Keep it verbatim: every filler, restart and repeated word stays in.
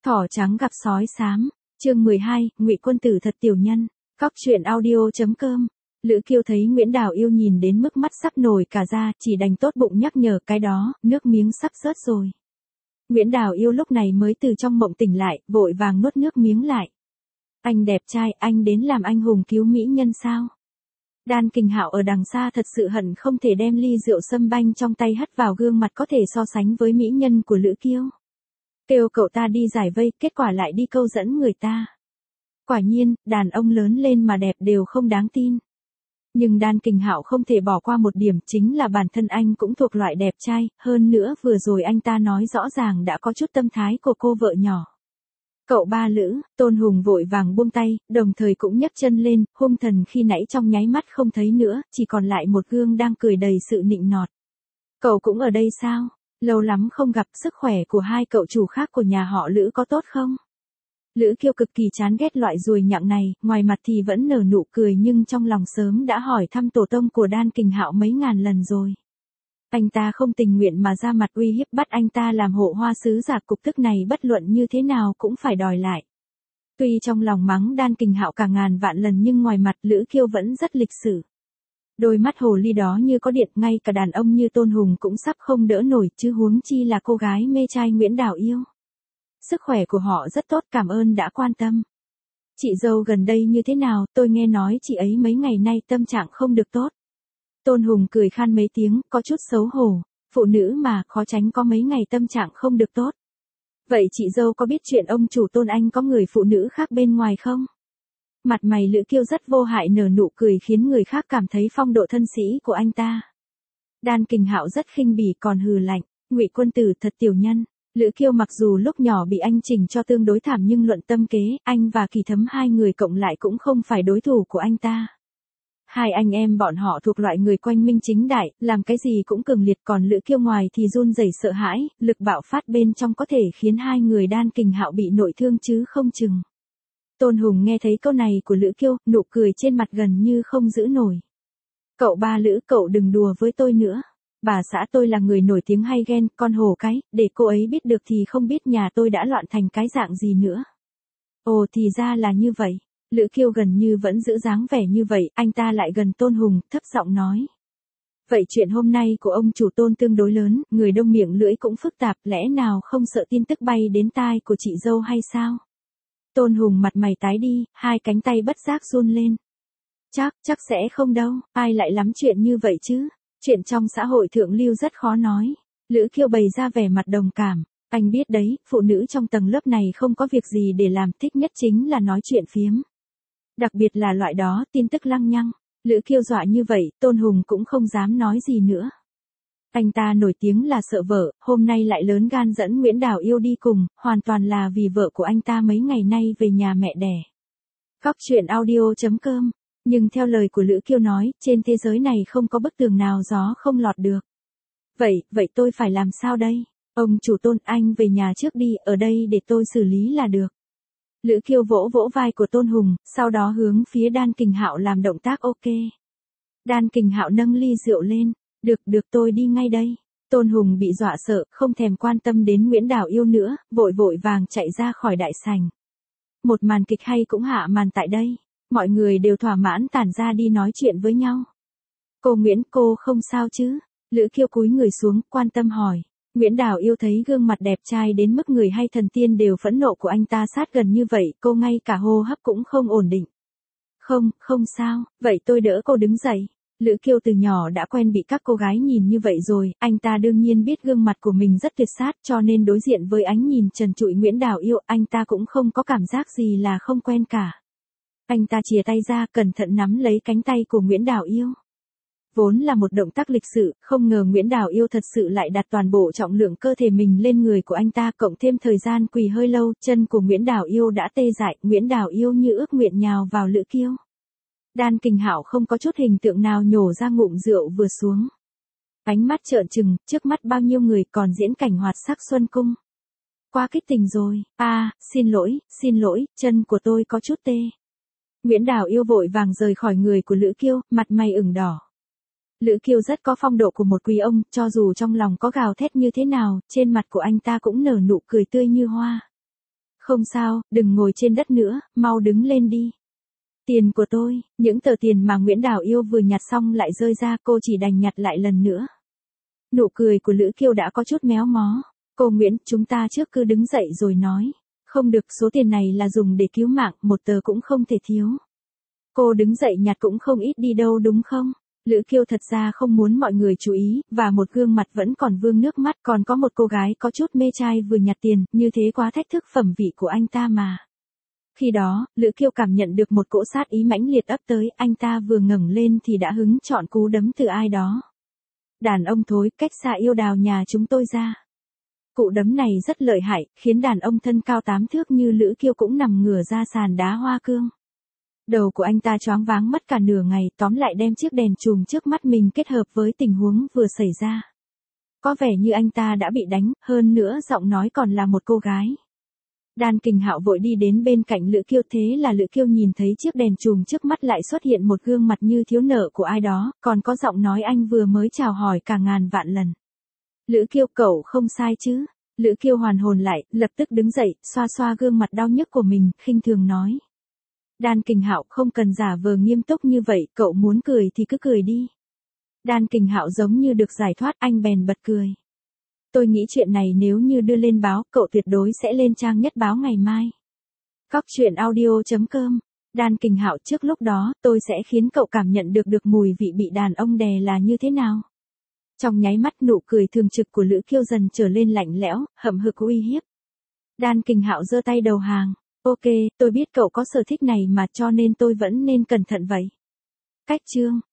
Thỏ trắng gặp sói xám, chương mười hai, Ngụy Quân Tử thật tiểu nhân. Cóc truyện audio chấm com. Lữ Kiêu thấy Nguyễn Đào Yêu nhìn đến mức mắt sắp nổi cả ra, chỉ đành tốt bụng nhắc nhở cái đó, nước miếng sắp rớt rồi. Nguyễn Đào Yêu lúc này mới từ trong mộng tỉnh lại, vội vàng nuốt nước miếng lại. Anh đẹp trai, anh đến làm anh hùng cứu mỹ nhân sao? Đan Kình Hạo ở đằng xa thật sự hận không thể đem ly rượu sâm banh trong tay hất vào gương mặt có thể so sánh với mỹ nhân của Lữ Kiêu. Kêu cậu ta đi giải vây, kết quả lại đi câu dẫn người ta. Quả nhiên, đàn ông lớn lên mà đẹp đều không đáng tin. Nhưng Đan Kình Hạo không thể bỏ qua một điểm, chính là bản thân anh cũng thuộc loại đẹp trai, hơn nữa vừa rồi anh ta nói rõ ràng đã có chút tâm thái của cô vợ nhỏ. Cậu ba Lữ, Tôn Hùng vội vàng buông tay, đồng thời cũng nhấc chân lên, hung thần khi nãy trong nháy mắt không thấy nữa, chỉ còn lại một gương đang cười đầy sự nịnh nọt. Cậu cũng ở đây sao? Lâu lắm không gặp, sức khỏe của hai cậu chủ khác của nhà họ Lữ có tốt không? Lữ Kiêu cực kỳ chán ghét loại ruồi nhặng này, ngoài mặt thì vẫn nở nụ cười nhưng trong lòng sớm đã hỏi thăm tổ tông của Đan Kình Hạo mấy ngàn lần rồi. Anh ta không tình nguyện mà ra mặt uy hiếp bắt anh ta làm hộ hoa sứ giả, cục tức này bất luận như thế nào cũng phải đòi lại. Tuy trong lòng mắng Đan Kình Hạo cả ngàn vạn lần nhưng ngoài mặt Lữ Kiêu vẫn rất lịch sự. Đôi mắt hồ ly đó như có điện, ngay cả đàn ông như Tôn Hùng cũng sắp không đỡ nổi, chứ huống chi là cô gái mê trai Nguyễn Đào Yêu. Sức khỏe của họ rất tốt, cảm ơn đã quan tâm. Chị dâu gần đây như thế nào, tôi nghe nói chị ấy mấy ngày nay tâm trạng không được tốt. Tôn Hùng cười khan mấy tiếng, có chút xấu hổ, phụ nữ mà khó tránh có mấy ngày tâm trạng không được tốt. Vậy chị dâu có biết chuyện ông chủ Tôn anh có người phụ nữ khác bên ngoài không? Mặt mày Lữ Kiêu rất vô hại nở nụ cười khiến người khác cảm thấy phong độ thân sĩ của anh ta. Đan Kình Hạo rất khinh bỉ còn hừ lạnh, Ngụy Quân Tử thật tiểu nhân. Lữ Kiêu mặc dù lúc nhỏ bị anh chỉnh cho tương đối thảm nhưng luận tâm kế, anh và Kỳ Thấm hai người cộng lại cũng không phải đối thủ của anh ta. Hai anh em bọn họ thuộc loại người quanh minh chính đại, làm cái gì cũng cường liệt, còn Lữ Kiêu ngoài thì run rẩy sợ hãi, lực bạo phát bên trong có thể khiến hai người Đan Kình Hạo bị nội thương chứ không chừng. Tôn Hùng nghe thấy câu này của Lữ Kiêu, nụ cười trên mặt gần như không giữ nổi. Cậu ba Lữ, cậu đừng đùa với tôi nữa. Bà xã tôi là người nổi tiếng hay ghen, con hổ cái, để cô ấy biết được thì không biết nhà tôi đã loạn thành cái dạng gì nữa. Ồ thì ra là như vậy. Lữ Kiêu gần như vẫn giữ dáng vẻ như vậy, anh ta lại gần Tôn Hùng, thấp giọng nói. Vậy chuyện hôm nay của ông chủ Tôn tương đối lớn, người đông miệng lưỡi cũng phức tạp, lẽ nào không sợ tin tức bay đến tai của chị dâu hay sao? Tôn Hùng mặt mày tái đi, hai cánh tay bất giác run lên. Chắc, chắc sẽ không đâu, ai lại lắm chuyện như vậy chứ? Chuyện trong xã hội thượng lưu rất khó nói. Lữ Kiêu bày ra vẻ mặt đồng cảm. Anh biết đấy, phụ nữ trong tầng lớp này không có việc gì để làm, thích nhất chính là nói chuyện phiếm. Đặc biệt là loại đó, tin tức lăng nhăng. Lữ Kiêu dọa như vậy, Tôn Hùng cũng không dám nói gì nữa. Anh ta nổi tiếng là sợ vợ, hôm nay lại lớn gan dẫn Nguyễn Đào Yêu đi cùng, hoàn toàn là vì vợ của anh ta mấy ngày nay về nhà mẹ đẻ. Cóc truyện audio chấm com. Nhưng theo lời của Lữ Kiêu nói, trên thế giới này không có bức tường nào gió không lọt được. Vậy, vậy tôi phải làm sao đây? Ông chủ Tôn, anh về nhà trước đi, ở đây để tôi xử lý là được. Lữ Kiêu vỗ vỗ vai của Tôn Hùng, sau đó hướng phía Đan Kình Hạo làm động tác ok. Đan Kình Hạo nâng ly rượu lên, được được tôi đi ngay đây. Tôn Hùng bị dọa sợ, không thèm quan tâm đến Nguyễn Đào Yêu nữa, vội vội vàng chạy ra khỏi đại sảnh. Một màn kịch hay cũng hạ màn tại đây. Mọi người đều thỏa mãn tản ra đi nói chuyện với nhau. Cô Nguyễn, cô không sao chứ? Lữ Kiêu cúi người xuống, quan tâm hỏi. Nguyễn Đào Yêu thấy gương mặt đẹp trai đến mức người hay thần tiên đều phẫn nộ của anh ta sát gần như vậy, cô ngay cả hô hấp cũng không ổn định. Không, không sao, vậy tôi đỡ cô đứng dậy. Lữ Kiêu từ nhỏ đã quen bị các cô gái nhìn như vậy rồi, anh ta đương nhiên biết gương mặt của mình rất tuyệt sát, cho nên đối diện với ánh nhìn trần trụi Nguyễn Đào Yêu, anh ta cũng không có cảm giác gì là không quen cả. Anh ta chìa tay ra, cẩn thận nắm lấy cánh tay của Nguyễn Đào Yêu. Vốn là một động tác lịch sự, không ngờ Nguyễn Đào Yêu thật sự lại đặt toàn bộ trọng lượng cơ thể mình lên người của anh ta, cộng thêm thời gian quỳ hơi lâu, chân của Nguyễn Đào Yêu đã tê dại, Nguyễn Đào Yêu như ước nguyện nhào vào Lữ Kiêu. Đan Kình Hạo không có chút hình tượng nào nhổ ra ngụm rượu vừa xuống. Ánh mắt trợn trừng, trước mắt bao nhiêu người còn diễn cảnh hoạt sắc xuân cung. Quá kích tình rồi, a à, xin lỗi, xin lỗi, chân của tôi có chút tê. Nguyễn Đào Yêu vội vàng rời khỏi người của Lữ Kiêu, mặt mày ửng đỏ. Lữ Kiêu rất có phong độ của một quý ông, cho dù trong lòng có gào thét như thế nào, trên mặt của anh ta cũng nở nụ cười tươi như hoa. Không sao, đừng ngồi trên đất nữa, mau đứng lên đi. Tiền của tôi, những tờ tiền mà Nguyễn Đào Yêu vừa nhặt xong lại rơi ra, cô chỉ đành nhặt lại lần nữa. Nụ cười của Lữ Kiêu đã có chút méo mó. Cô Nguyễn, chúng ta trước cứ đứng dậy rồi nói. Không được, số tiền này là dùng để cứu mạng, một tờ cũng không thể thiếu. Cô đứng dậy nhặt cũng không ít đi đâu đúng không? Lữ Kiêu thật ra không muốn mọi người chú ý, và một gương mặt vẫn còn vương nước mắt, còn có một cô gái có chút mê trai vừa nhặt tiền, như thế quá thách thức phẩm vị của anh ta mà. Khi đó, Lữ Kiêu cảm nhận được một cỗ sát ý mãnh liệt ấp tới, anh ta vừa ngẩng lên thì đã hứng chọn cú đấm từ ai đó. Đàn ông thối, cách xa Yêu Đào nhà chúng tôi ra. Cụ đấm này rất lợi hại, khiến đàn ông thân cao tám thước như Lữ Kiêu cũng nằm ngửa ra sàn đá hoa cương. Đầu của anh ta choáng váng mất cả nửa ngày, tóm lại đem chiếc đèn chùm trước mắt mình kết hợp với tình huống vừa xảy ra. Có vẻ như anh ta đã bị đánh, hơn nữa giọng nói còn là một cô gái. Đan Kình Hạo vội đi đến bên cạnh Lữ Kiêu, thế là Lữ Kiêu nhìn thấy chiếc đèn chùm trước mắt lại xuất hiện một gương mặt như thiếu nợ của ai đó, còn có giọng nói anh vừa mới chào hỏi cả ngàn vạn lần. Lữ Kiêu, cậu không sai chứ? Lữ Kiêu hoàn hồn lại, lập tức đứng dậy, xoa xoa gương mặt đau nhức của mình, khinh thường nói. Đan Kình Hạo, không cần giả vờ nghiêm túc như vậy, cậu muốn cười thì cứ cười đi. Đan Kình Hạo giống như được giải thoát, anh bèn bật cười. Tôi nghĩ chuyện này nếu như đưa lên báo, cậu tuyệt đối sẽ lên trang nhất báo ngày mai. Cóc truyện audio chấm com. Đan Kình Hạo, trước lúc đó, tôi sẽ khiến cậu cảm nhận được được mùi vị bị đàn ông đè là như thế nào. Trong nháy mắt, nụ cười thường trực của Lữ Kiêu dần trở lên lạnh lẽo, hậm hực uy hiếp. Đan Kình Hạo giơ tay đầu hàng. Ok, tôi biết cậu có sở thích này mà, cho nên tôi vẫn nên cẩn thận vậy. Cách chương.